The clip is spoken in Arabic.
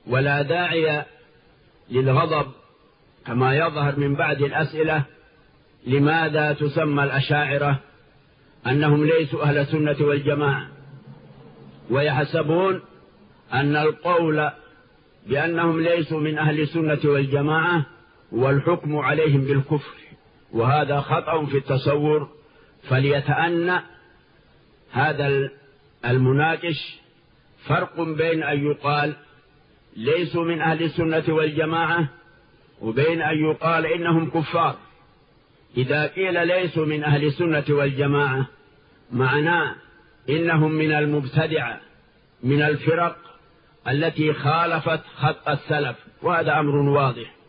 ولا داعي للغضب كما يظهر من بعد الأسئلة. لماذا تسمى الأشاعرة أنهم ليسوا أهل السنة والجماعة، ويحسبون أن القول بأنهم ليسوا من أهل السنة والجماعة والحكم عليهم بالكفر، وهذا خطأ في التصور. فليتأنى هذا المناقش فرق بين أن يقال ليسوا من أهل السنة والجماعة وبين أن يقال إنهم كفار. إذا قيل ليسوا من أهل السنة والجماعة معناه إنهم من المبتدعة، من الفرق التي خالفت خط السلف، وهذا أمر واضح.